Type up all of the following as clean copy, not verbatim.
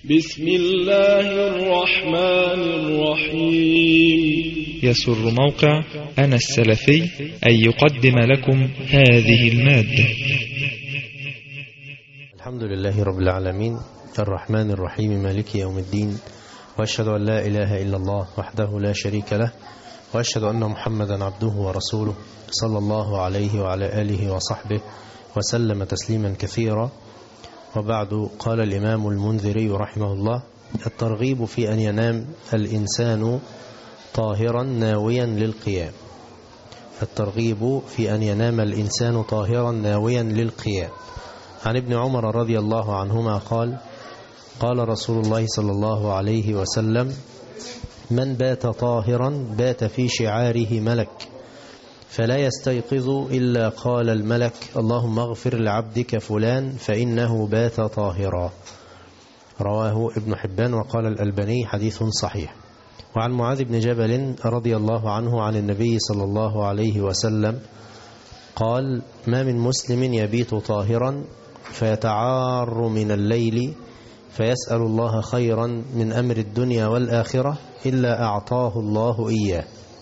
بسم الله الرحمن الرحيم. يسر موقع أنا السلفي أن يقدم لكم هذه المادة. الحمد لله رب العالمين الرحمن الرحيم مالك يوم الدين، وأشهد أن لا إله إلا الله وحده لا شريك له، وأشهد أن محمدا عبده ورسوله صلى الله عليه وعلى آله وصحبه وسلم تسليما كثيرا. وبعد، قال الإمام المنذري رحمه الله: الترغيب في أن ينام الإنسان طاهرا ناويا للقيام. الترغيب في أن ينام الإنسان طاهرا ناويا للقيام. عن ابن عمر رضي الله عنهما قال: قال رسول الله صلى الله عليه وسلم: من بات طاهرا بات في شعاره ملك، فلا يستيقظ إلا قال الملك: اللهم اغفر لعبدك فلان فإنه بات طاهرا. رواه ابن حبان وقال الألباني حديث صحيح. وعن معاذ بن جبل رضي الله عنه عن النبي صلى الله عليه وسلم قال: ما من مسلم يبيت طاهرا فيتعار من الليل فيسأل الله خيرا من أمر الدنيا والآخرة إلا أعطاه الله إياه.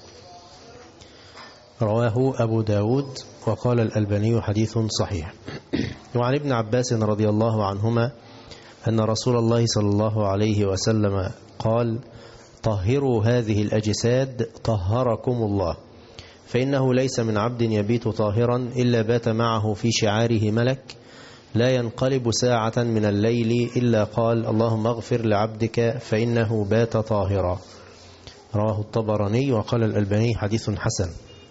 رواه أبو داود وقال الألباني حديث صحيح. وعن ابن عباس رضي الله عنهما أن رسول الله صلى الله عليه وسلم قال: طهروا هذه الأجساد طهركم الله، فإنه ليس من عبد يبيت طاهرا إلا بات معه في شعاره ملك، لا ينقلب ساعة من الليل إلا قال: اللهم اغفر لعبدك فإنه بات طاهرا. رواه الطبراني وقال الألباني حديث حسن.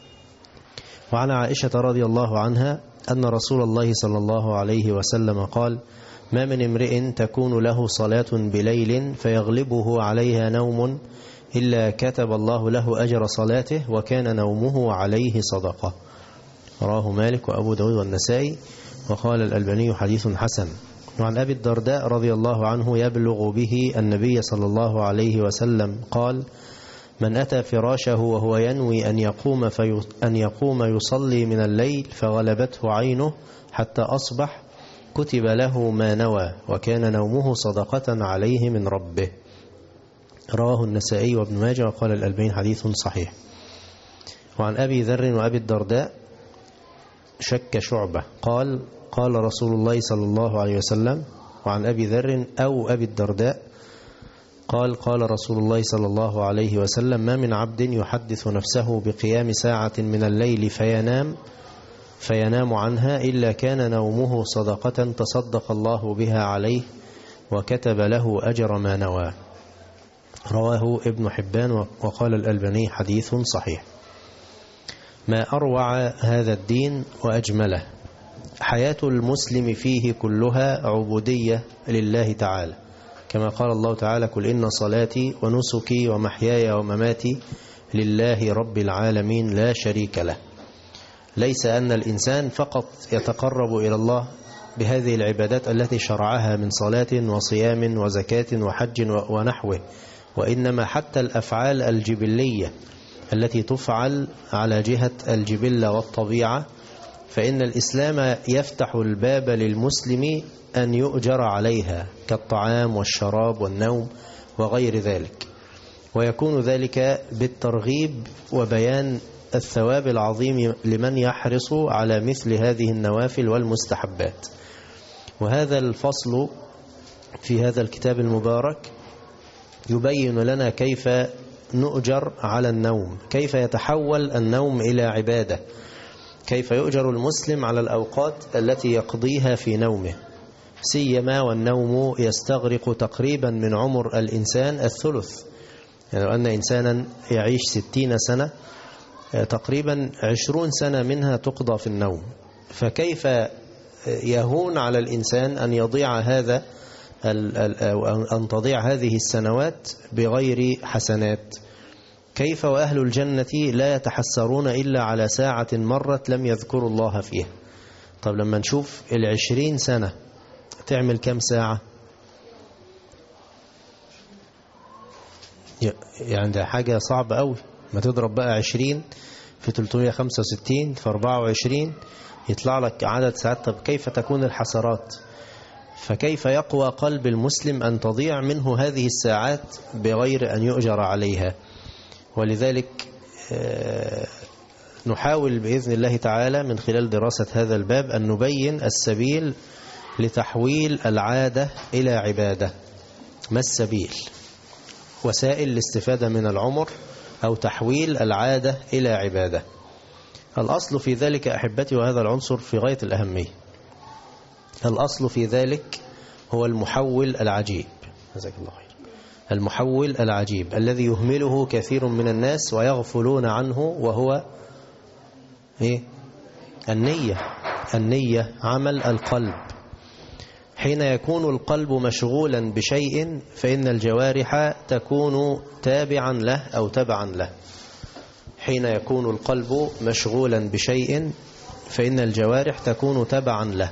وعن عائشة رضي الله عنها أن رسول الله صلى الله عليه وسلم قال: ما من امرئ تكون له صلاة بليل فيغلبه عليها نوم إلا كتب الله له أجر صلاته وكان نومه عليه صدقة. رواه مالك وأبو داود والنسائي وقال الألباني حديث حسن. وعن أبي الدرداء رضي الله عنه يبلغ به النبي صلى الله عليه وسلم قال: من أتى فراشه وهو ينوي أن يقوم يصلي من الليل فغلبته عينه حتى أصبح كتب له ما نوى وكان نومه صدقة عليه من ربه. رواه النسائي وابن ماجه وقال الألباني حديث صحيح. وعن أبي ذر وأبي الدرداء شك شعبة قال: قال رسول الله صلى الله عليه وسلم. وعن أبي ذر أو أبي الدرداء قال: قال رسول الله صلى الله عليه وسلم: ما من عبد يحدث نفسه بقيام ساعة من الليل فينام عنها إلا كان نومه صدقة تصدق الله بها عليه وكتب له أجر ما نوى. رواه ابن حبان وقال الألباني حديث صحيح. ما أروع هذا الدين وأجمله. حياة المسلم فيه كلها عبودية لله تعالى، كما قال الله تعالى: قل إن صلاتي ونسكي ومحياي ومماتي لله رب العالمين لا شريك له. ليس أن الإنسان فقط يتقرب إلى الله بهذه العبادات التي شرعها من صلاة وصيام وزكاة وحج ونحوه، وإنما حتى الأفعال الجبلية التي تفعل على جهة الجبلة والطبيعة، فإن الإسلام يفتح الباب للمسلم أن يؤجر عليها كالطعام والشراب والنوم وغير ذلك، ويكون ذلك بالترغيب وبيان الثواب العظيم لمن يحرص على مثل هذه النوافل والمستحبات. وهذا الفصل في هذا الكتاب المبارك يبين لنا كيف نؤجر على النوم، كيف يتحول النوم إلى عبادة، كيف يؤجر المسلم على الأوقات التي يقضيها في نومه، سيما والنوم يستغرق تقريبا من عمر الإنسان الثلث. يعني لو أن إنسانا يعيش 60 سنة تقريبا 20 سنة منها تقضى في النوم، فكيف يهون على الإنسان أن يضيع أن تضيع هذه السنوات بغير حسنات؟ كيف وأهل الجنة لا يتحسرون إلا على ساعة مرت لم يذكروا الله فيها؟ طب لما نشوف 20 سنة تعمل كم ساعة؟ يعني ده حاجة صعبة قوي. ما تضرب بقى 20 في 365 في 24 يطلع لك عدد ساعات. طب كيف تكون الحسرات؟ فكيف يقوى قلب المسلم أن تضيع منه هذه الساعات بغير أن يؤجر عليها؟ ولذلك نحاول بإذن الله تعالى من خلال دراسة هذا الباب أن نبين السبيل لتحويل العادة إلى عبادة. ما السبيل؟ وسائل الاستفادة من العمر أو تحويل العادة إلى عبادة. الأصل في ذلك أحبتي، وهذا العنصر في غاية الأهمية، الأصل في ذلك هو المحول العجيب. جزاك الله خير. المحول العجيب الذي يهمله كثير من الناس ويغفلون عنه، وهو النية. النية عمل القلب. حين يكون القلب مشغولا بشيء فإن الجوارح تكون تابعا له أو تبعا له. حين يكون القلب مشغولا بشيء فإن الجوارح تكون تبعا له.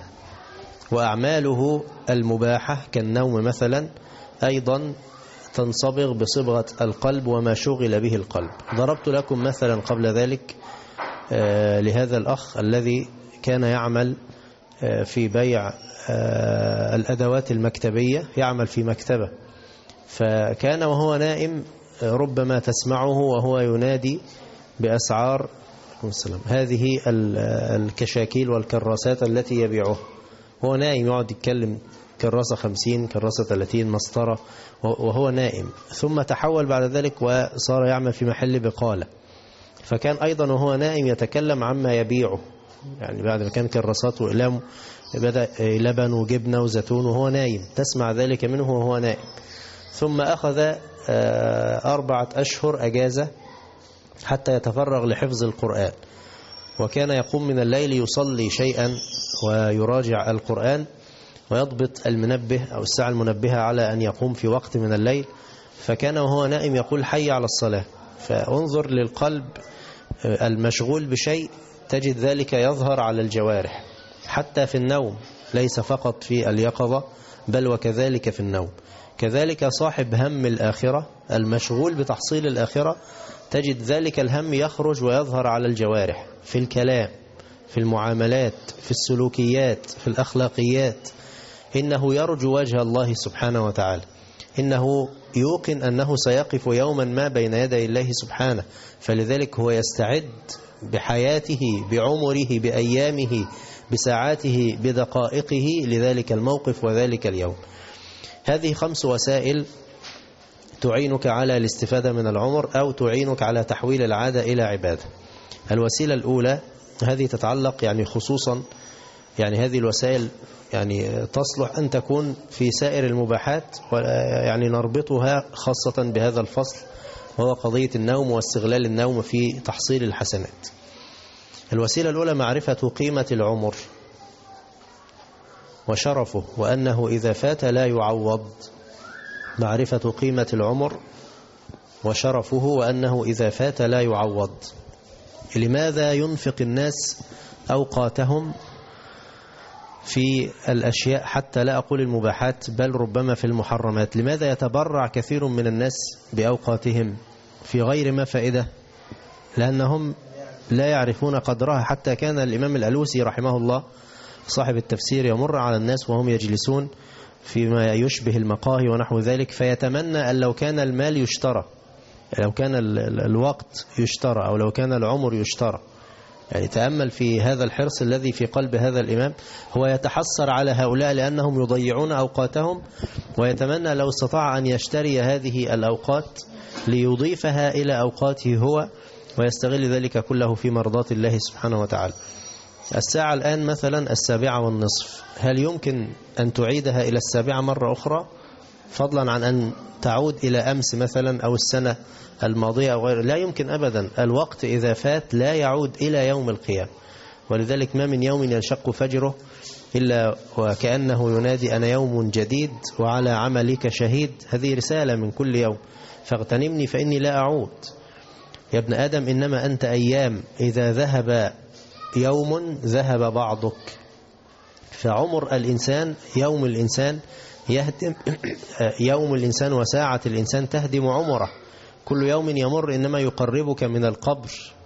وأعماله المباحة كالنوم مثلا أيضا تنصبغ بصبغة القلب وما شغل به القلب. ضربت لكم مثلا قبل ذلك لهذا الأخ الذي كان يعمل في بيع الأدوات المكتبية، يعمل في مكتبة، فكان وهو نائم ربما تسمعه وهو ينادي بأسعار هذه الكشاكيل والكراسات التي يبيعها. هو نائم يقعد يتكلم كراسة 50 كراسة 30 مسطرة وهو نائم. ثم تحول بعد ذلك وصار يعمل في محل بقالة، فكان أيضا وهو نائم يتكلم عما يبيعه. يعني بعد ما كان كراسات وإقلام بدأ لبن وجبنة وزيتون وهو نايم، تسمع ذلك منه وهو نائم. ثم أخذ 4 أشهر أجازة حتى يتفرغ لحفظ القرآن، وكان يقوم من الليل يصلي شيئا ويراجع القرآن ويضبط المنبه أو الساعة المنبهة على أن يقوم في وقت من الليل. فكان وهو نائم يقول حي على الصلاة. فانظر للقلب المشغول بشيء تجد ذلك يظهر على الجوارح حتى في النوم، ليس فقط في اليقظة بل وكذلك في النوم. كذلك صاحب هم الآخرة المشغول بتحصيل الآخرة تجد ذلك الهم يخرج ويظهر على الجوارح، في الكلام، في المعاملات، في السلوكيات، في الأخلاقيات. إنه يرجو وجه الله سبحانه وتعالى، إنه يوقن أنه سيقف يوما ما بين يدي الله سبحانه، فلذلك هو يستعد بحياته بعمره بأيامه بساعاته بدقائقه لذلك الموقف وذلك اليوم. هذه 5 وسائل تعينك على الاستفادة من العمر أو تعينك على تحويل العادة إلى عبادة. الوسيلة الأولى هذه تتعلق يعني خصوصا، يعني هذه الوسائل يعني تصلح أن تكون في سائر المباحات، يعني نربطها خاصة بهذا الفصل وهو قضية النوم واستغلال النوم في تحصيل الحسنات. الوسيلة الأولى معرفة قيمة العمر وشرفه وأنه إذا فات لا يعوض. معرفة قيمة العمر وشرفه وأنه إذا فات لا يعوض. لماذا ينفق الناس أوقاتهم في الأشياء، حتى لا أقول المباحات بل ربما في المحرمات؟ لماذا يتبرع كثير من الناس بأوقاتهم في غير ما فائدة؟ لأنهم لا يعرفون قدرها. حتى كان الإمام الألوسي رحمه الله صاحب التفسير يمر على الناس وهم يجلسون فيما يشبه المقاهي ونحو ذلك، فيتمنى أن لو كان المال يشترى، لو كان الوقت يشترى، أو لو كان العمر يشترى. يعني تأمل في هذا الحرص الذي في قلب هذا الإمام. هو يتحسر على هؤلاء لأنهم يضيعون أوقاتهم، ويتمنى لو استطاع أن يشتري هذه الأوقات ليضيفها إلى أوقاته هو ويستغل ذلك كله في مرضاة الله سبحانه وتعالى. الساعة الآن مثلا 7:30، هل يمكن أن تعيدها إلى 7 مرة أخرى، فضلا عن أن تعود إلى أمس مثلا أو السنة الماضية أو غيره؟ لا يمكن أبدا. الوقت إذا فات لا يعود إلى يوم القيامة. ولذلك ما من يوم ينشق فجره إلا وكأنه ينادي أنا يوم جديد وعلى عملك شهيد. هذه رسالة من كل يوم، فاغتنمني فإني لا أعود. يا ابن آدم إنما أنت أيام، إذا ذهب يوم ذهب بعضك. فعمر الإنسان، يوم الإنسان يهدم يوم الإنسان وساعة الإنسان تهدم عمره. كل يوم يمر إنما يقربك من القبر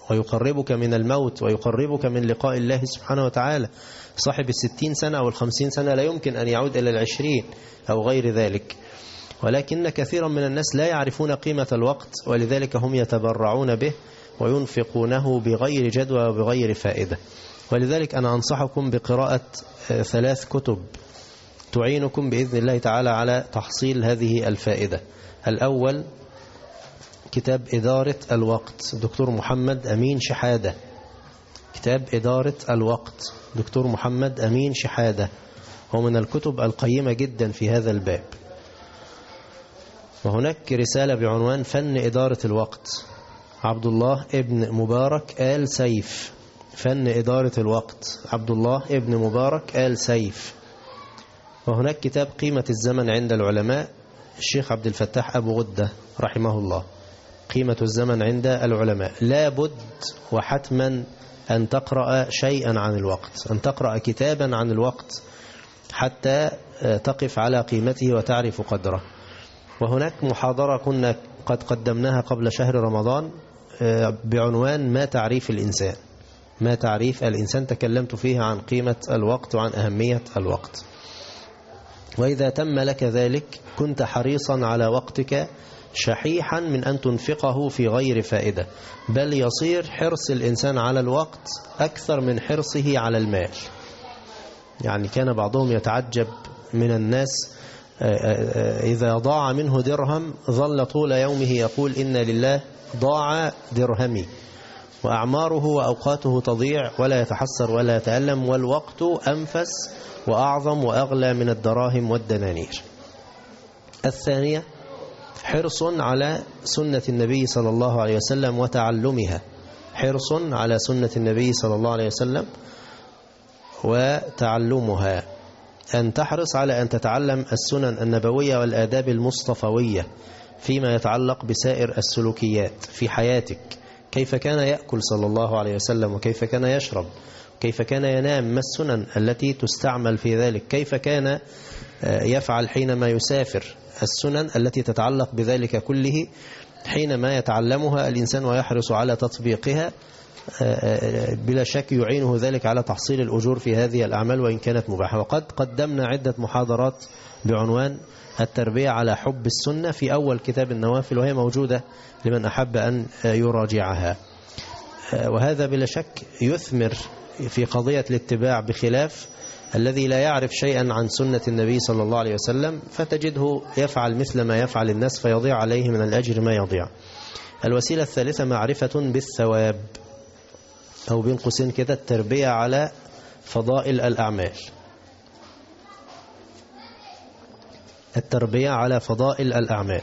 ويقربك من الموت ويقربك من لقاء الله سبحانه وتعالى. صاحب 60 سنة أو 50 سنة لا يمكن أن يعود إلى 20 أو غير ذلك، ولكن كثيرا من الناس لا يعرفون قيمة الوقت، ولذلك هم يتبرعون به وينفقونه بغير جدوى وبغير فائدة. ولذلك أنا أنصحكم بقراءة 3 كتب تعينكم بإذن الله تعالى على تحصيل هذه الفائدة. الأول كتاب إدارة الوقت، دكتور محمد أمين شحادة. كتاب إدارة الوقت دكتور محمد أمين شحادة، هو من الكتب القيمة جدا في هذا الباب. وهناك رسالة بعنوان فن إدارة الوقت، عبد الله ابن مبارك آل سيف. فن إدارة الوقت، عبد الله ابن مبارك آل سيف. وهناك كتاب قيمة الزمن عند العلماء، الشيخ عبد الفتاح أبو غدة رحمه الله. قيمة الزمن عند العلماء، لا بد وحتما أن تقرأ شيئا عن الوقت، أن تقرأ كتابا عن الوقت حتى تقف على قيمته وتعرف قدره. وهناك محاضرة كنا قد قدمناها قبل شهر رمضان بعنوان ما تعريف الإنسان. ما تعريف الإنسان، تكلمت فيها عن قيمة الوقت وعن أهمية الوقت. وإذا تم لك ذلك كنت حريصا على وقتك شحيحا من أن تنفقه في غير فائدة، بل يصير حرص الإنسان على الوقت أكثر من حرصه على المال. يعني كان بعضهم يتعجب من الناس إذا ضاع منه درهم ظل طول يومه يقول إن لله ضاع درهمي، وأعماره وأوقاته تضيع ولا يتحسر ولا يتألم، والوقت أنفس وأعظم وأغلى من الدراهم والدنانير. الثانية حرص على سنة النبي صلى الله عليه وسلم وتعلمها، حرص على سنة النبي صلى الله عليه وسلم وتعلمها، أن تحرص على أن تتعلم السنن النبوية والآداب المصطفوية فيما يتعلق بسائر السلوكيات في حياتك. كيف كان يأكل صلى الله عليه وسلم، وكيف كان يشرب، كيف كان ينام، ما السنن التي تستعمل في ذلك، كيف كان يفعل حينما يسافر، السنن التي تتعلق بذلك كله حينما يتعلمها الإنسان ويحرص على تطبيقها بلا شك يعينه ذلك على تحصيل الأجور في هذه الأعمال وإن كانت مباحة. وقد قدمنا عدة محاضرات بعنوان التربية على حب السنة في أول كتاب النوافل، وهي موجودة لمن أحب أن يراجعها. وهذا بلا شك يثمر في قضية الاتباع، بخلاف الذي لا يعرف شيئا عن سنة النبي صلى الله عليه وسلم فتجده يفعل مثل ما يفعل الناس فيضيع عليه من الأجر ما يضيع. الوسيلة الثالثة معرفة بالثواب، أو بين قوسين كده التربية على فضائل الأعمال. التربية على فضائل الأعمال.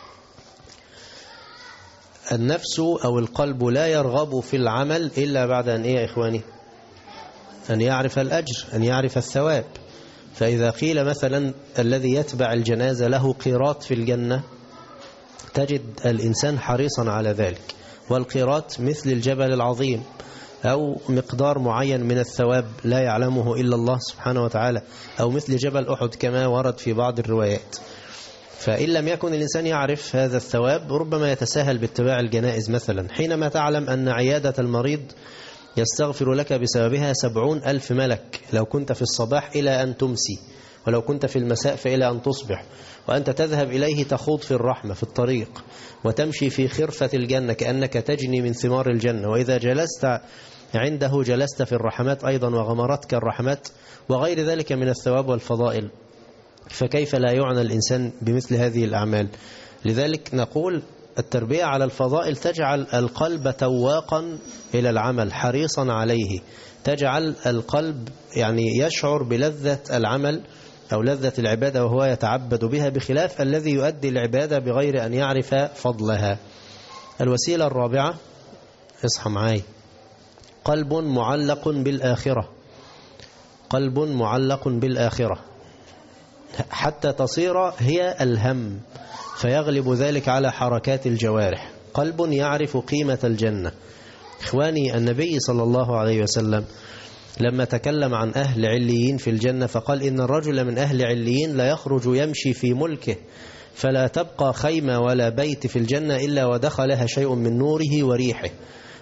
النفس أو القلب لا يرغب في العمل إلا بعد أن إيه يا إخواني؟ أن يعرف الأجر، أن يعرف الثواب. فإذا قيل مثلا الذي يتبع الجنازة له قيراط في الجنة، تجد الإنسان حريصا على ذلك، والقيراط مثل الجبل العظيم، أو مقدار معين من الثواب لا يعلمه إلا الله سبحانه وتعالى، أو مثل جبل أحد كما ورد في بعض الروايات. فإن لم يكن الإنسان يعرف هذا الثواب ربما يتساهل باتباع الجنائز مثلا، حينما تعلم أن عيادة المريض يستغفر لك بسببها 70,000 ملك لو كنت في الصباح إلى أن تمسي، ولو كنت في المساء فإلى أن تصبح، وأنت تذهب إليه تخوض في الرحمة في الطريق وتمشي في خرفة الجنة كأنك تجني من ثمار الجنة، وإذا جلست عنده جلست في الرحمات أيضا وغمرتك الرحمات وغير ذلك من الثواب والفضائل، فكيف لا يعنى الإنسان بمثل هذه الأعمال؟ لذلك نقول التربية على الفضائل تجعل القلب تواقا إلى العمل حريصا عليه، تجعل القلب يعني يشعر بلذة العمل أو لذة العبادة وهو يتعبد بها، بخلاف الذي يؤدي العبادة بغير أن يعرف فضلها. الوسيلة الرابعة، اصحى معاي، قلب معلق بالآخرة. قلب معلق بالآخرة حتى تصير هي الهم، فيغلب ذلك على حركات الجوارح. قلب يعرف قيمة الجنة. إخواني، النبي صلى الله عليه وسلم لما تكلم عن أهل عليين في الجنة فقال إن الرجل من أهل عليين لا يخرج يمشي في ملكه فلا تبقى خيمة ولا بيت في الجنة إلا ودخلها شيء من نوره وريحه،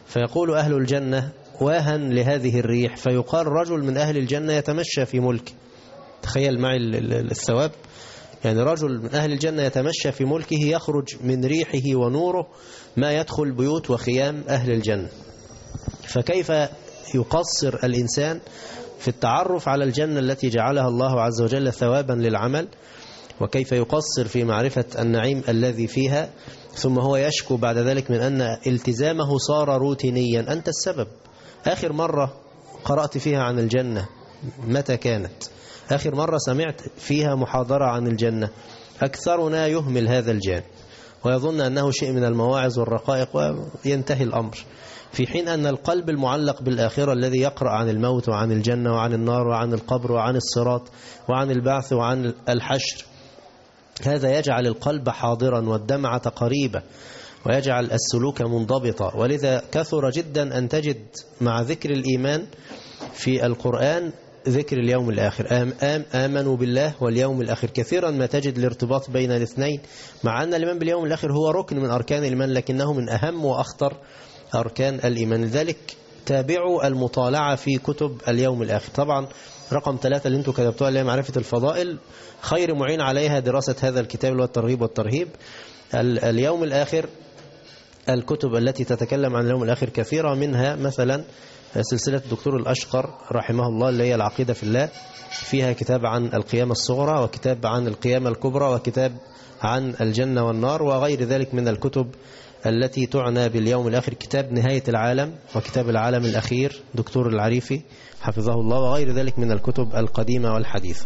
فيقول أهل الجنة واها لهذه الريح، فيقال رجل من أهل الجنة يتمشى في ملكه. تخيل معي الثواب، يعني رجل من أهل الجنة يتمشى في ملكه يخرج من ريحه ونوره ما يدخل بيوت وخيام أهل الجنة. فكيف يقصر الإنسان في التعرف على الجنة التي جعلها الله عز وجل ثوابا للعمل، وكيف يقصر في معرفة النعيم الذي فيها، ثم هو يشكو بعد ذلك من أن التزامه صار روتينيا. أنت السبب. آخر مرة قرأت فيها عن الجنة متى كانت؟ آخر مرة سمعت فيها محاضرة عن الجنة؟ أكثرنا يهمل هذا الجانب ويظن أنه شيء من المواعظ والرقائق وينتهي الأمر، في حين أن القلب المعلق بالآخرة الذي يقرأ عن الموت وعن الجنة وعن النار وعن القبر وعن الصراط وعن البعث وعن الحشر، هذا يجعل القلب حاضرا والدمعة قريبة ويجعل السلوك منضبطا. ولذا كثر جدا أن تجد مع ذكر الإيمان في القرآن ذكر اليوم الآخر، آمنوا بالله واليوم الآخر. كثيرا ما تجد الارتباط بين الاثنين، مع أن الإيمان باليوم الآخر هو ركن من أركان الإيمان، لكنه من أهم وأخطر أركان الإيمان. لذلك تابعوا المطالعة في كتب اليوم الآخر. طبعا رقم 3 اللي انتم كتبتوها اللي هي معرفة الفضائل، خير معين عليها دراسة هذا الكتاب اللي هو الترغيب والترهيب. اليوم الآخر، الكتب التي تتكلم عن اليوم الآخر كثيرة، منها مثلا سلسلة الدكتور الأشقر رحمه الله اللي هي العقيدة في الله، فيها كتاب عن القيامة الصغرى وكتاب عن القيامة الكبرى وكتاب عن الجنة والنار وغير ذلك من الكتب التي تعنى باليوم الآخر. كتاب نهاية العالم وكتاب العالم الأخير دكتور العريفي حفظه الله، وغير ذلك من الكتب القديمة والحديثة.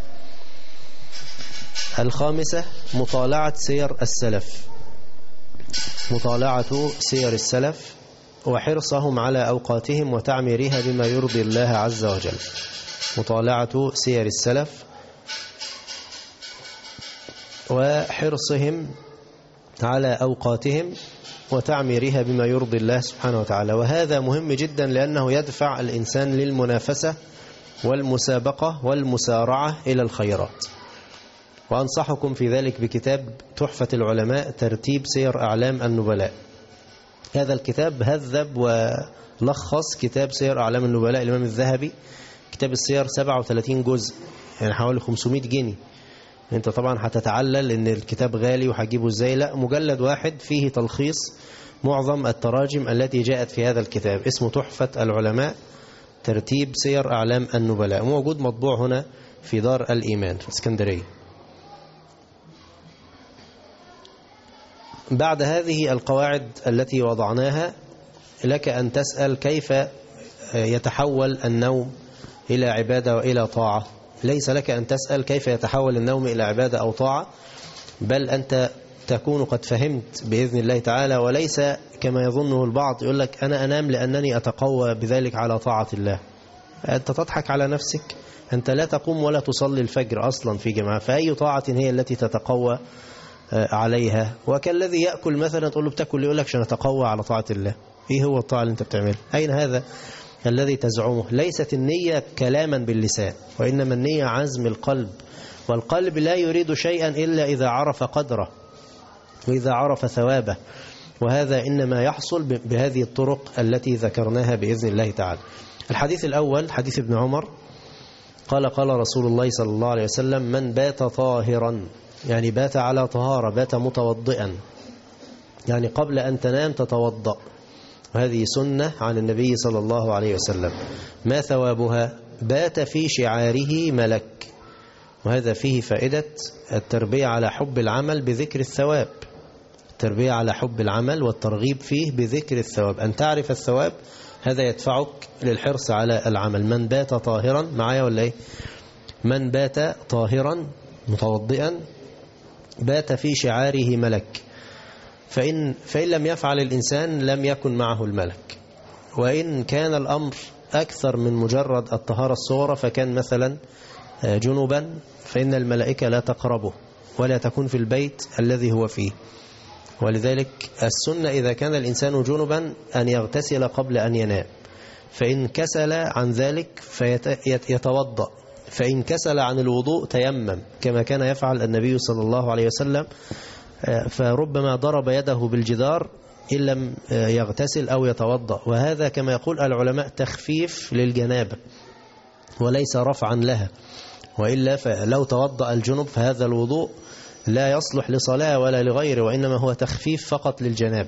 5 مطالعة سير السلف، مطالعة سير السلف وحرصهم على أوقاتهم وتعميرها بما يرضي الله عز وجل. مطالعة سير السلف وحرصهم على أوقاتهم وتعميرها بما يرضي الله سبحانه وتعالى. وهذا مهم جدا لأنه يدفع الإنسان للمنافسة والمسابقة والمسارعة إلى الخيرات. وأنصحكم في ذلك بكتاب تحفة العلماء ترتيب سير أعلام النبلاء. هذا الكتاب هذب ولخص كتاب سير أعلام النبلاء الإمام الذهبي. كتاب السير 37 جزء، يعني حوالي 500 جنيه. انت طبعا هتتعلل ان الكتاب غالي وهتجيبه ازاي. لا، مجلد واحد فيه تلخيص معظم التراجم التي جاءت في هذا الكتاب، اسمه تحفة العلماء ترتيب سير أعلام النبلاء، موجود مطبوع هنا في دار الإيمان في اسكندرية. بعد هذه القواعد التي وضعناها لك أن تسأل كيف يتحول النوم إلى عبادة وإلى طاعة. ليس لك أن تسأل كيف يتحول النوم إلى عبادة أو طاعة، بل أنت تكون قد فهمت بإذن الله تعالى، وليس كما يظنه البعض يقول لك أنا أنام لأنني أتقوى بذلك على طاعة الله. أنت تضحك على نفسك، أنت لا تقوم ولا تصلي الفجر أصلا في جماعة، فأي طاعة هي التي تتقوى عليها؟ وكالذي يأكل مثلا تقول له بتأكل، يقول لك عشان أتقوى على طاعة الله. إيه هو الطاعة اللي أنت بتعملها؟ أين هذا الذي تزعمه؟ ليست النية كلاما باللسان، وإنما النية عزم القلب، والقلب لا يريد شيئا إلا إذا عرف قدره وإذا عرف ثوابه، وهذا إنما يحصل بهذه الطرق التي ذكرناها بإذن الله تعالى. الحديث الأول حديث ابن عمر قال قال رسول الله صلى الله عليه وسلم: من بات طاهرا، يعني بات على طهارة، بات متوضئا، يعني قبل أن تنام تتوضأ، وهذه سنة عن النبي صلى الله عليه وسلم. ما ثوابها؟ بات في شعاره ملك. وهذا فيه فائدة التربية على حب العمل بذكر الثواب، التربية على حب العمل والترغيب فيه بذكر الثواب. أن تعرف الثواب هذا يدفعك للحرص على العمل. من بات طاهرا، معايا ولا ايه؟ من بات طاهرا متوضئا بات في شعاره ملك. فإن لم يفعل الإنسان لم يكن معه الملك. وإن كان الأمر أكثر من مجرد الطهارة الصغرى، فكان مثلا جنوبا، فإن الملائكة لا تقربه ولا تكون في البيت الذي هو فيه. ولذلك السنة إذا كان الإنسان جنبا أن يغتسل قبل أن ينام، فإن كسل عن ذلك فيتوضأ، فإن كسل عن الوضوء تيمم كما كان يفعل النبي صلى الله عليه وسلم. فربما ضرب يده بالجدار إن لم يغتسل أو يتوضأ، وهذا كما يقول العلماء تخفيف للجنابة وليس رفعا لها، وإلا فلو توضأ الجنب فهذا الوضوء لا يصلح لصلاة ولا لغيره، وإنما هو تخفيف فقط للجنابة.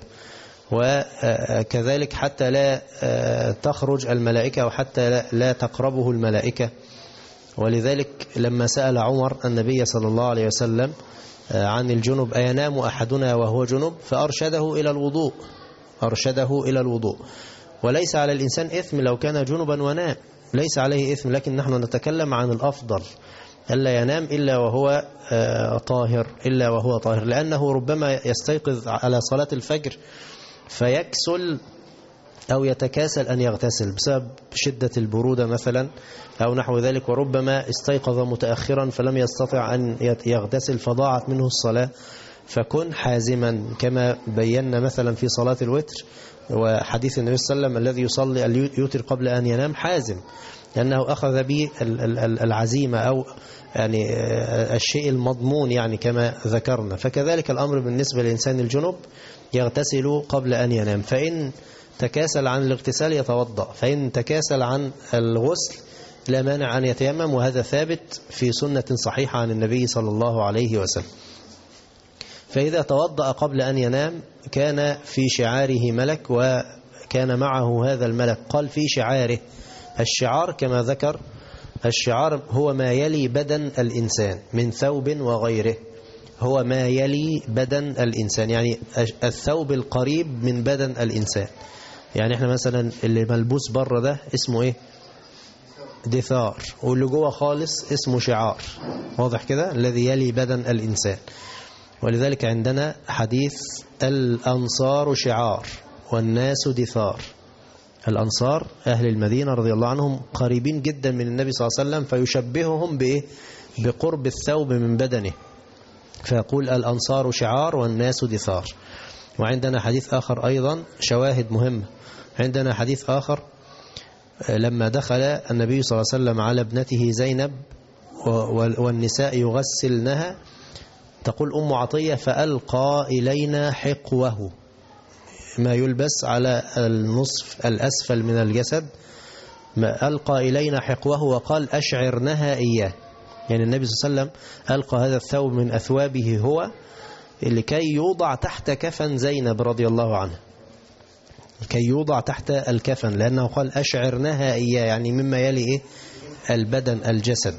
وكذلك حتى لا تخرج الملائكة وحتى لا تقربه الملائكة. ولذلك لما سأل عمر النبي صلى الله عليه وسلم عن الجنب أينام أحدنا وهو جنب، فأرشده إلى الوضوء. وليس على الإنسان إثم لو كان جنبا ونام، ليس عليه إثم، لكن نحن نتكلم عن الأفضل ألا ينام إلا وهو طاهر، لأنه ربما يستيقظ على صلاة الفجر فيكسل أو يتكاسل أن يغتسل بسبب شدة البرودة مثلا أو نحو ذلك، وربما استيقظ متأخرا فلم يستطع أن يغتسل فضاعت منه الصلاة. فكن حازما كما بينا مثلا في صلاة الوتر وحديث النبي صلى الله عليه وسلم الذي يصلي اليوتر قبل أن ينام حازم، لأنه أخذ به العزيمة أو يعني الشيء المضمون يعني كما ذكرنا. فكذلك الأمر بالنسبة للإنسان الجنب، يغتسل قبل أن ينام، فإن تكاسل عن الاغتسال يتوضأ، فإن تكاسل عن الغسل لا مانع أن يتيمم، وهذا ثابت في سنة صحيحة عن النبي صلى الله عليه وسلم. فإذا توضأ قبل أن ينام كان في شعاره ملك وكان معه هذا الملك. قال في شعاره، الشعار كما ذكر، الشعار هو ما يلي بدن الإنسان من ثوب وغيره، هو ما يلي بدن الإنسان، يعني الثوب القريب من بدن الإنسان. يعني احنا مثلا اللي ملبوس بره ده اسمه ايه؟ دثار، واللي جوه خالص اسمه شعار، واضح كده؟ الذي يلي بدن الإنسان. ولذلك عندنا حديث الأنصار شعار والناس دثار. الأنصار أهل المدينة رضي الله عنهم قريبين جدا من النبي صلى الله عليه وسلم، فيشبههم بإيه؟ بقرب الثوب من بدنه، فيقول الأنصار شعار والناس دثار. وعندنا حديث آخر أيضا شواهد مهمة. عندنا حديث آخر لما دخل النبي صلى الله عليه وسلم على ابنته زينب والنساء يغسلنها، تقول أم عطية فألقى إلينا حقوه، ما يلبس على النصف الأسفل من الجسد، ما ألقى إلينا حقوه وقال أشعرنها إياه. يعني النبي صلى الله عليه وسلم ألقى هذا الثوب من أثوابه هو لكي يوضع تحت كفن زينب رضي الله عنها، كي يوضع تحت الكفن، لأنه قال أشعرنها إياه، يعني مما يلي إيه؟ البدن الجسد.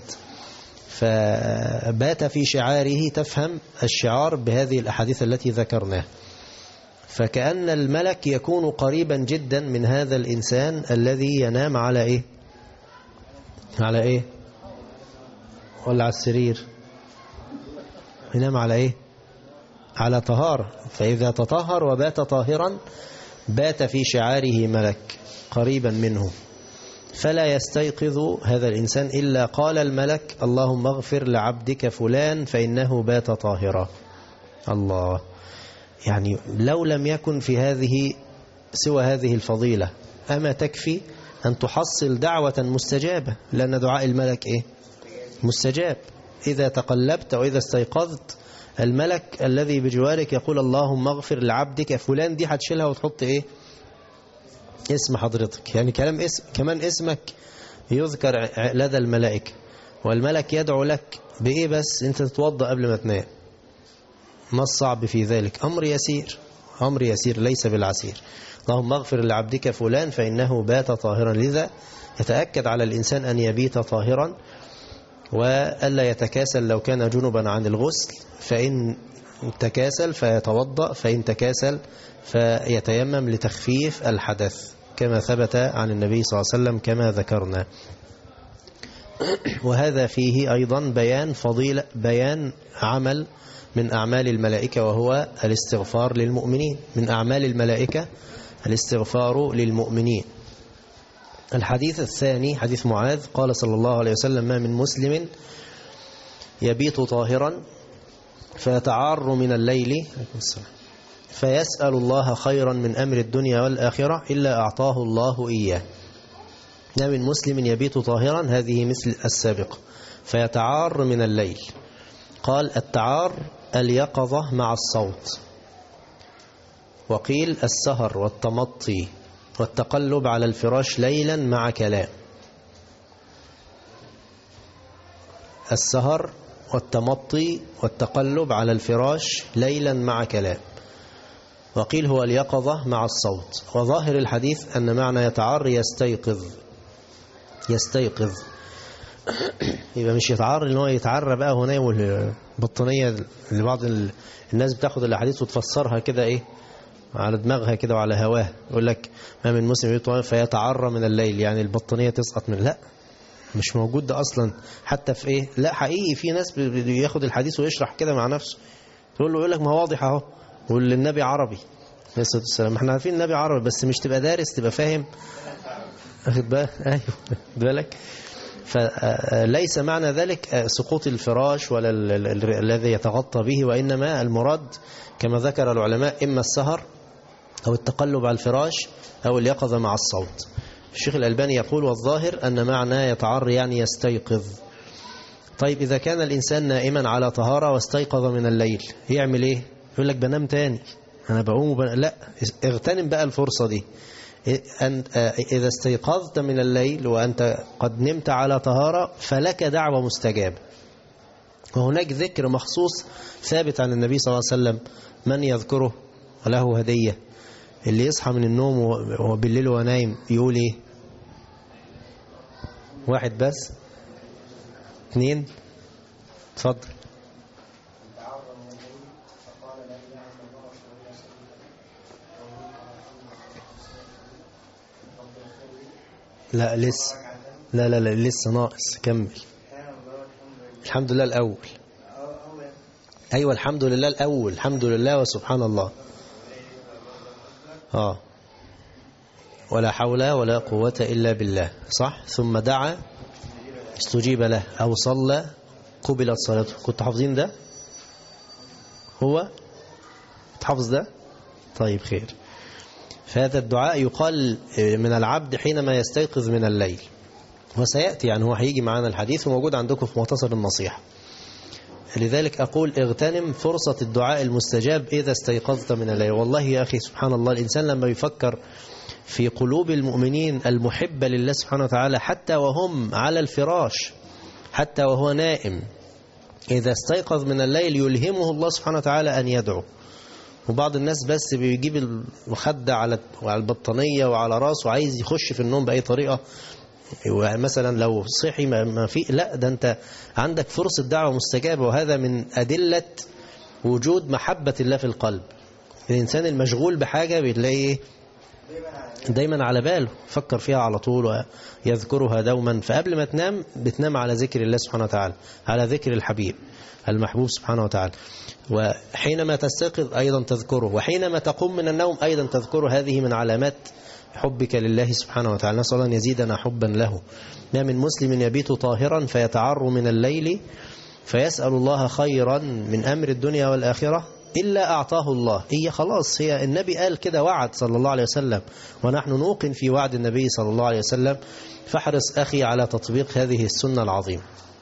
فبات في شعاره، تفهم الشعار بهذه الأحاديث التي ذكرناها. فكأن الملك يكون قريبا جدا من هذا الإنسان الذي ينام على إيه؟ على إيه؟ ولا على السرير؟ ينام على إيه؟ على طهارة. فإذا تطهر وبات طاهرا بات في شعاره ملك قريبا منه، فلا يستيقظ هذا الإنسان إلا قال الملك اللهم اغفر لعبدك فلان فإنه بات طاهرا. الله، يعني لو لم يكن في هذه سوى هذه الفضيلة أما تكفي أن تحصل دعوة مستجابة، لأن دعاء الملك إيه؟ مستجاب. إذا تقلبت وإذا استيقظت الملك الذي بجوارك يقول اللهم اغفر لعبدك فلان، دي هتشيلها وتحط إيه؟ اسم حضرتك، يعني كمان اسمك يذكر لدى الملائكة، والملك يدعو لك بإيه؟ بس أنت تتوضأ قبل ما تنام. ما الصعب في ذلك؟ أمر يسير، أمر يسير ليس بالعسير. اللهم اغفر لعبدك فلان فإنه بات طاهرا. لذا يتأكد على الإنسان أن يبيت طاهرا وألا يتكاسل لو كان جنبا عن الغسل، فإن تكاسل فيتوضأ، فإن تكاسل فيتيمم لتخفيف الحدث كما ثبت عن النبي صلى الله عليه وسلم كما ذكرنا. وهذا فيه أيضا بيان فضيلة، بيان عمل من أعمال الملائكة وهو الاستغفار للمؤمنين. من أعمال الملائكة الاستغفار للمؤمنين. الحديث الثاني حديث معاذ قال صلى الله عليه وسلم ما من مسلم يبيت طاهرا فيتعار من الليل فيسأل الله خيرا من أمر الدنيا والآخرة إلا أعطاه الله إياه. ما من مسلم يبيت طاهرا، هذه مثل السابق، فيتعار من الليل. قال التعار اليقظة مع الصوت، وقيل السهر والتمطي والتقلب على الفراش ليلا مع كلام. السهر والتمطي والتقلب على الفراش ليلا مع كلام. وقيل هو اليقظة مع الصوت. وظاهر الحديث أن معنى يتعر يستيقظ يبقى مش يتعر ان هو يتعرى بقى هنا، والبطانية اللي بعض الناس بتاخد الاحاديث وتفسرها كده ايه على دماغها كده وعلى هواه، يقول لك ما من مسلم يطوى فيتعرى من الليل، يعني البطانية تسقط من، لا مش موجود ده اصلا حتى في ايه. لا حقيقي في ناس بياخد الحديث ويشرح كده مع نفسه، تقول له يقول لك ما هو واضح اهو، واللي النبي عربي عليه الصلاه والسلام. احنا عارفين النبي عربي بس مش تبقى دارس تبقى فاهم، واخد بالك؟ ايوه بالك. فليس معنى ذلك سقوط الفراش ولا الذي يتغطى به، وإنما المراد كما ذكر العلماء إما السهر أو التقلب على الفراش أو اليقظة مع الصوت. الشيخ الألباني يقول والظاهر أن معنى يتعر يعني يستيقظ. طيب إذا كان الإنسان نائما على طهارة واستيقظ من الليل يعمل إيه؟ يقول لك بنام تاني، أنا بقوم لا، اغتنم بقى الفرصة دي. إذا استيقظت من الليل وأنت قد نمت على طهارة فلك دعوة مستجابة. وهناك ذكر مخصوص ثابت عن النبي صلى الله عليه وسلم من يذكره له هدية. اللي يصحى من النوم وهو بالليل ونايم يقول إيه؟ واحد بس؟ اثنين؟ اتفضل. لا لسه، لا لسه ناقص، كمل. الحمد لله الأول. أيوة الحمد لله الأول، الحمد لله وسبحان الله. ولا حول ولا قوة إلا بالله، صح. ثم دعا استجيب له، أو صلى قبلت صلاته. كنت حافظين ده؟ هو تحفظ ده؟ طيب خير. فهذا الدعاء يقال من العبد حينما يستيقظ من الليل، وسيأتي يعني هو هيجي معنا الحديث وموجود عندكم في مختصر النصيحة. لذلك أقول اغتنم فرصة الدعاء المستجاب إذا استيقظت من الليل. والله يا أخي سبحان الله، الإنسان لما يفكر في قلوب المؤمنين المحبة لله سبحانه وتعالى حتى وهم على الفراش، حتى وهو نائم، إذا استيقظ من الليل يلهمه الله سبحانه وتعالى أن يدعو. وبعض الناس بس بيجيب المخدة على البطانية وعلى راسه وعايز يخش في النوم بأي طريقة، مثلا لو صحي ما في، لا ده أنت عندك فرصة دعوة مستجابة. وهذا من أدلة وجود محبة الله في القلب. الإنسان المشغول بحاجة بتلاقيه دايما على باله، فكر فيها على طول ويذكرها دوما. فقبل ما تنام بتنام على ذكر الله سبحانه وتعالى، على ذكر الحبيب المحبوب سبحانه وتعالى. وحينما تستيقظ أيضا تذكره، وحينما تقوم من النوم أيضا تذكره. هذه من علامات حبك لله سبحانه وتعالى. نسأل الله أن يزيدنا حبا له. ما من مسلم يبيت طاهرا فيتعر من الليل فيسأل الله خيرا من أمر الدنيا والآخرة إلا أعطاه الله. هي خلاص، هي النبي قال كده، وعد صلى الله عليه وسلم، ونحن نوقن في وعد النبي صلى الله عليه وسلم. فاحرص أخي على تطبيق هذه السنة العظيمة.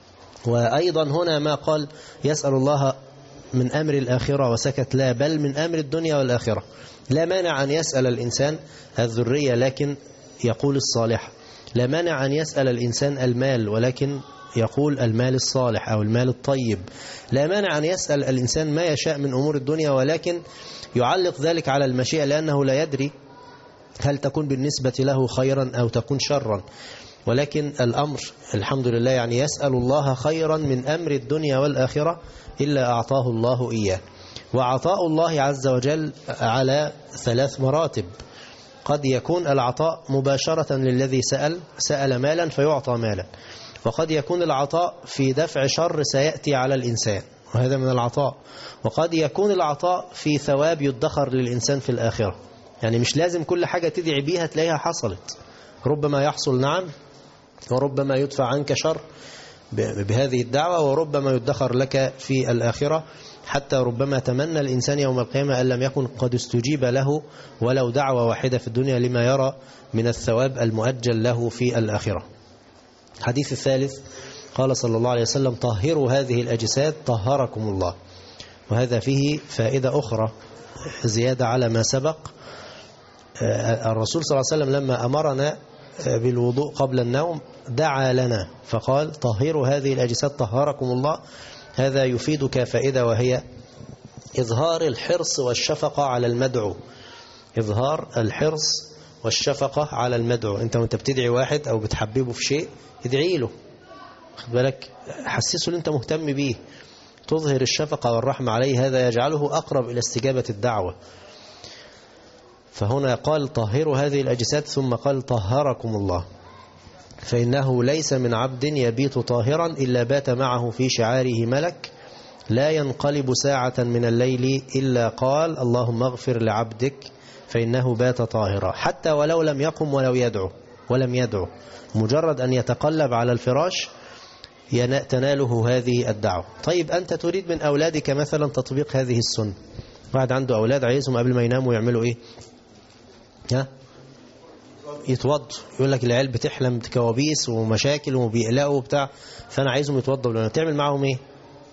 وأيضا هنا ما قال يسأل الله من أمر الآخرة وسكت، لا بل من أمر الدنيا والآخرة. لا مانع أن يسأل الإنسان الذرية لكن يقول الصالح، لا مانع أن يسأل الإنسان المال ولكن يقول المال الصالح أو المال الطيب، لا مانع أن يسأل الإنسان ما يشاء من أمور الدنيا ولكن يعلق ذلك على المشيئة، لأنه لا يدري هل تكون بالنسبة له خيرا أو تكون شرا. ولكن الأمر الحمد لله يعني يسأل الله خيرا من أمر الدنيا والآخرة إلا أعطاه الله إياه. وعطاء الله عز وجل على 3 مراتب. قد يكون العطاء مباشرة للذي سأل مالا فيعطى مالا، وقد يكون العطاء في دفع شر سيأتي على الإنسان وهذا من العطاء، وقد يكون العطاء في ثواب يدخر للإنسان في الآخرة. يعني مش لازم كل حاجة تدعي بيها تلاقيها حصلت، ربما يحصل نعم، وربما يدفع عنك شر بهذه الدعوة، وربما يدخر لك في الآخرة. حتى ربما تمنى الإنسان يوم القيامة أن لم يكن قد استجيب له ولو دعوة واحدة في الدنيا لما يرى من الثواب المؤجل له في الآخرة. الحديث الثالث قال صلى الله عليه وسلم طهروا هذه الأجساد طهركم الله. وهذا فيه فائدة أخرى زيادة على ما سبق. الرسول صلى الله عليه وسلم لما أمرنا بالوضوء قبل النوم دعا لنا فقال طهروا هذه الأجساد طهركم الله. هذا يفيدك فائدة، وهي إظهار الحرص والشفقة على المدعو. إظهار الحرص والشفقة على المدعو. أنت وأنت بتدعي واحد أو بتحببه في شيء ادعي له، خد بالك، حسسه اللي أنت مهتم بيه، تظهر الشفقة والرحمة عليه، هذا يجعله أقرب إلى استجابة الدعوة. فهنا قال طهروا هذه الأجساد، ثم قال طهركم الله، فإنه ليس من عبد يبيت طاهرا إلا بات معه في شعاره ملك لا ينقلب ساعة من الليل إلا قال اللهم اغفر لعبدك فإنه بات طاهرا، حتى ولو لم يقم ولم يدعو مجرد أن يتقلب على الفراش تناله هذه الدعوة. طيب أنت تريد من أولادك مثلا تطبيق هذه السنة، واحد عنده أولاد عايزهم قبل ما يناموا يعملوا إيه؟ يتوضوا. يقول لك العيال بتحلم بكوابيس ومشاكل وبيقلقوا وبتاع، فأنا عايزهم يتوضوا. لما تعمل معهم إيه؟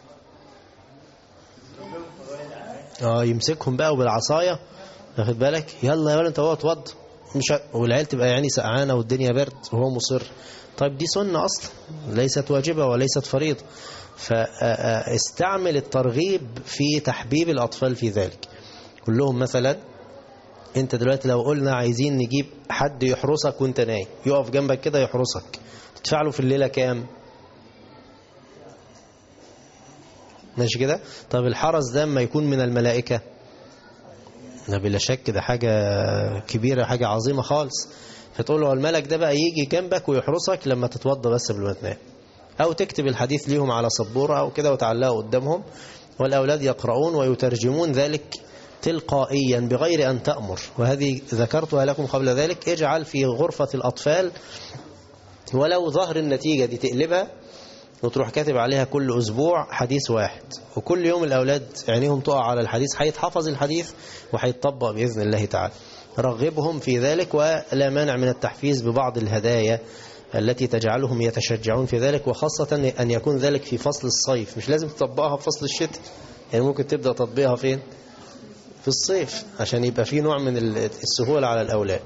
يمسكهم بقى وبالعصاية، واخد بالك، يلا يا ولد انت هو اتوضى، والعيال تبقى يعني سقعانة والدنيا برد وهو مصر. طيب دي سنة أصلا ليست واجبة وليست فريضة، فاستعمل الترغيب في تحبيب الأطفال في ذلك. قل لهم مثلا انت دلوقتي لو قلنا عايزين نجيب حد يحرسك وانت نايم، يقف جنبك كده يحرسك، تدفع له في الليلة كام؟ ماشي كده؟ طب الحرس ده ما يكون من الملائكة، بلا شك ده حاجة كبيرة، حاجة عظيمة خالص. فتقول له الملك ده بقى يجي جنبك ويحرسك لما تتوضى بس قبل ما تنام، أو تكتب الحديث ليهم على سبورة أو كده وتعلقه قدامهم، والأولاد يقرؤون ويترجمون ذلك تلقائيا بغير أن تأمر. وهذه ذكرتها لكم قبل ذلك. اجعل في غرفة الأطفال ولو ظهر النتيجة دي تقلبها وتروح كاتب عليها كل أسبوع حديث واحد، وكل يوم الأولاد عينيهم تقع على الحديث، هيتحفظ الحديث وهيتطبق بإذن الله تعالى. رغبهم في ذلك، ولا مانع من التحفيز ببعض الهدايا التي تجعلهم يتشجعون في ذلك، وخاصة أن يكون ذلك في فصل الصيف، مش لازم تطبقها في فصل الشتاء، يعني ممكن تبدأ تطبيقها فين؟ في الصيف، عشان يبقى في نوع من السهولة على الأولاد.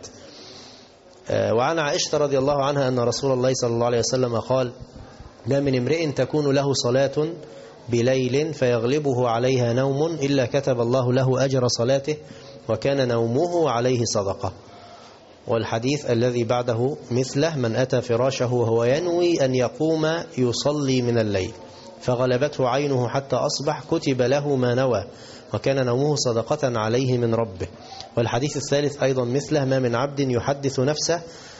وعن عائشة رضي الله عنها أن رسول الله صلى الله عليه وسلم قال لا من امرئ تكون له صلاة بليل فيغلبه عليها نوم إلا كتب الله له أجر صلاته وكان نومه عليه صدقة. والحديث الذي بعده مثله من أتى فراشه وهو ينوي أن يقوم يصلي من الليل فغلبته عينه حتى أصبح كتب له ما نوى وكان نومه صدقة عليه من ربه. والحديث الثالث أيضا مثله ما من عبد يحدث نفسه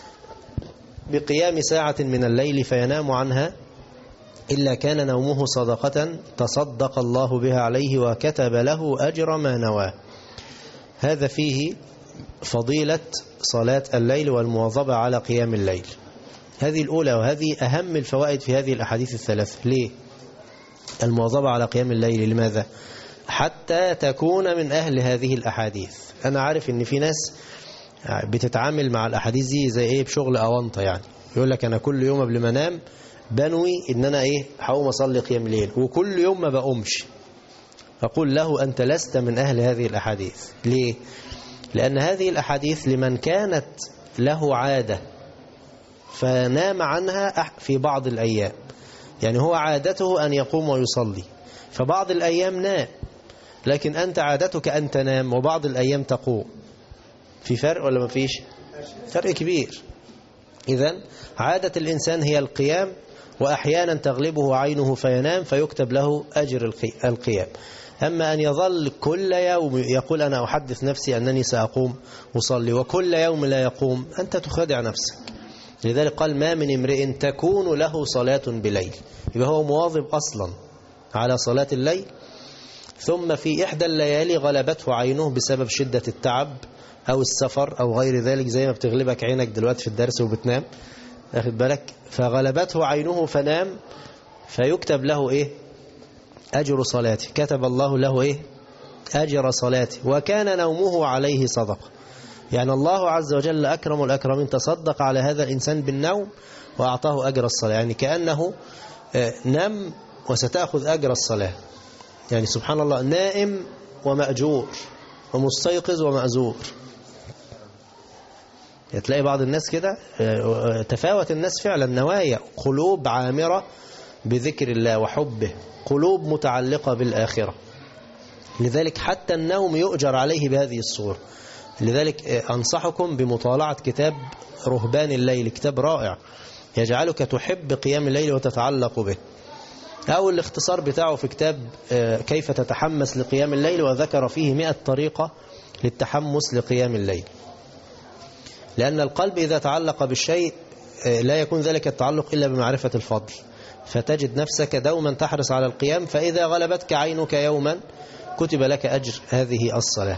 بقيام ساعة من الليل فينام عنها إلا كان نومه صدقة تصدق الله بها عليه وكتب له أجر ما نوى. هذا فيه فضيلة صلاة الليل والمواظبة على قيام الليل. هذه الأولى، وهذه أهم الفوائد في هذه الأحاديث الثلاث. ليه المواظبة على قيام الليل؟ لماذا؟ حتى تكون من أهل هذه الأحاديث. أنا عارف إن في ناس بتتعامل مع الأحاديث دي زي إيه، بشغل أونطة، يعني يقول لك أنا كل يوم قبل ما أنام بنوي إن أنا هقوم أصلي قيام الليل، وكل يوم ما بقومش. أقول له أنت لست من أهل هذه الأحاديث. ليه؟ لأن هذه الأحاديث لمن كانت له عادة فنام عنها في بعض الأيام، يعني هو عادته أن يقوم ويصلي، فبعض الأيام نام، لكن أنت عادتك أن تنام وبعض الأيام تقوم. في فرق ولا ما فيش؟ فرق كبير. إذن عادة الإنسان هي القيام، وأحيانا تغلبه عينه فينام فيكتب له أجر القيام. أما أن يظل كل يوم يقول أنا أحدث نفسي أنني سأقوم أصلي وكل يوم لا يقوم، أنت تخدع نفسك. لذلك قال ما من امرئ تكون له صلاة بليل، يبقى هو مواظب أصلا على صلاة الليل، ثم في إحدى الليالي غلبته عينه بسبب شدة التعب أو السفر أو غير ذلك، زي ما بتغلبك عينك دلوقتي في الدرس وبتنام، أخذ بالك، فغلبته عينه فنام فيكتب له أجر صلاته، كتب الله له أجر صلاته وكان نومه عليه صدقة. يعني الله عز وجل أكرم الأكرمين تصدق على هذا الإنسان بالنوم وأعطاه أجر الصلاة، يعني كأنه نم وستأخذ أجر الصلاة. يعني سبحان الله، نائم ومأجور، ومستيقظ ومأزور. تلاقي بعض الناس كده تفاوت الناس فعلا، نوايا قلوب عامرة بذكر الله وحبه، قلوب متعلقة بالآخرة. لذلك حتى النوم يؤجر عليه بهذه الصورة. لذلك أنصحكم بمطالعة كتاب رهبان الليل، كتاب رائع يجعلك تحب قيام الليل وتتعلق به. أو الاختصار بتاعه في كتاب كيف تتحمس لقيام الليل، وذكر فيه 100 طريقة للتحمس لقيام الليل. لأن القلب إذا تعلق بالشيء لا يكون ذلك التعلق إلا بمعرفة الفضل، فتجد نفسك دوما تحرص على القيام، فإذا غلبتك عينك يوما كتب لك أجر هذه الصلاة.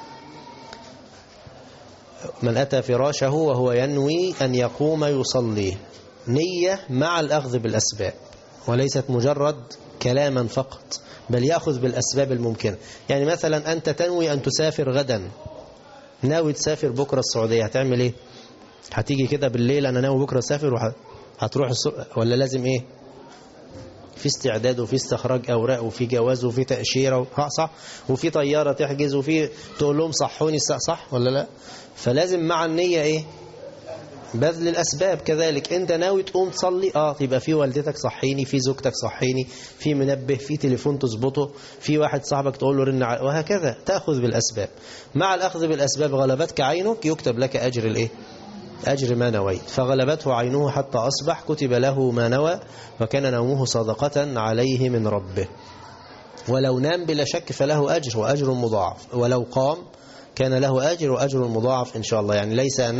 من أتى فراشه وهو ينوي أن يقوم يصلي، نية مع الأخذ بالأسباب، وليست مجرد كلاما فقط، بل يأخذ بالأسباب الممكنة. يعني مثلا أنت تنوي أن تسافر غدا، ناوي تسافر بكرة السعودية، هتعمل إيه؟ هتيجي كده بالليل أنا ناوي بكرة أسافر وهتروح ولا لازم إيه؟ في استعداد وفي استخراج أوراق وفي جواز وفي تأشيرة صح، وفي طيارة تحجز وفي تقول لهم صحوني صح ولا لا؟ فلازم مع النية إيه؟ بذل الأسباب. كذلك أنت ناوي تقوم تصلي، يبقى في والدتك صحيني، في زوجتك صحيني، في منبه، في تليفون تظبطه، في واحد صاحبك تقول له رن، وهكذا تأخذ بالأسباب. مع الأخذ بالأسباب غلبتك عينك يكتب لك أجر الإيه؟ أجر ما نويت. فغلبته عينه حتى أصبح كتب له ما نوى، وكان نومه صدقة عليه من ربه. ولو نام بلا شك فله أجر وأجر مضاعف، ولو قام كان له أجر وأجر مضاعف إن شاء الله. يعني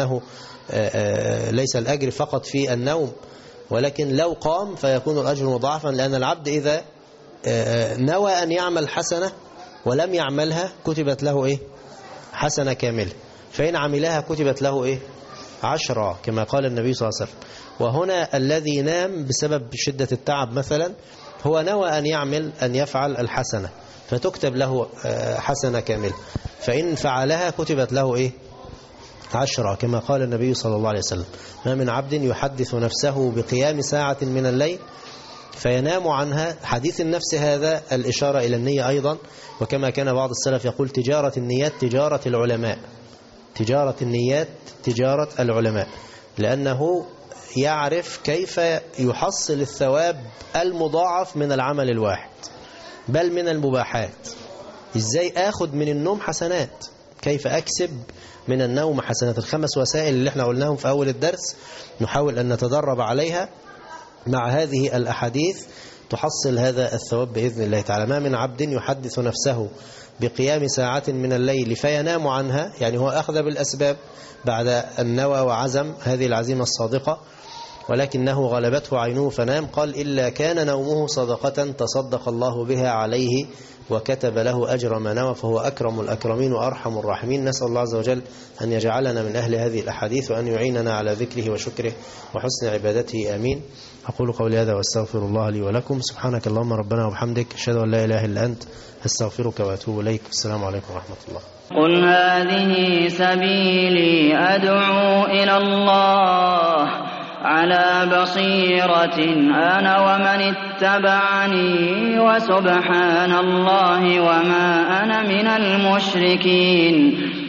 ليس الأجر فقط في النوم، ولكن لو قام فيكون الأجر مضاعفا. لأن العبد إذا نوى أن يعمل حسنة ولم يعملها كتبت له إيه؟ حسنة كاملة. فإن عملها كتبت له إيه؟ 10 كما قال النبي صلى الله عليه وسلم. وهنا الذي نام بسبب شدة التعب مثلا هو نوى أن يفعل الحسنة، فتكتب له حسنة كاملة. فإن فعلها كتبت له إيه؟ 10 كما قال النبي صلى الله عليه وسلم. ما من عبد يحدث نفسه بقيام ساعة من الليل فينام عنها. حديث النفس هذا الإشارة إلى النية أيضا، وكما كان بعض السلف يقول تجارة النيات تجارة العلماء، تجارة النيات تجارة العلماء، لأنه يعرف كيف يحصل الثواب المضاعف من العمل الواحد، بل من المباحات. إزاي أخذ من النوم حسنات، كيف أكسب من النوم حسنات. الخمس وسائل اللي احنا قلناهم في أول الدرس نحاول أن نتدرب عليها مع هذه الأحاديث تحصل هذا الثواب بإذن الله تعالى. ما من عبد يحدث نفسه بقيام ساعة من الليل فينام عنها، يعني هو أخذ بالأسباب بعد النوى وعزم هذه العزيمة الصادقة، ولكنه غلبته عينه فنام، قال إلا كان نومه صدقة تصدق الله بها عليه وكتب له أجر ما نوى، فهو أكرم الأكرمين وأرحم الراحمين. نسأل الله عز وجل أن يجعلنا من أهل هذه الأحاديث، وأن يعيننا على ذكره وشكره وحسن عبادته. آمين. أقول قولي هذا وأستغفر الله لي ولكم. سبحانك اللهم ربنا وبحمدك، أشهد أن لا إله إلا أنت، أستغفرك وأتوب إليك. السلام عليكم ورحمة الله. قل هذه سبيلي أدعو إلى الله على بصيرة أنا ومن اتبعني، وسبحان الله وما أنا من المشركين.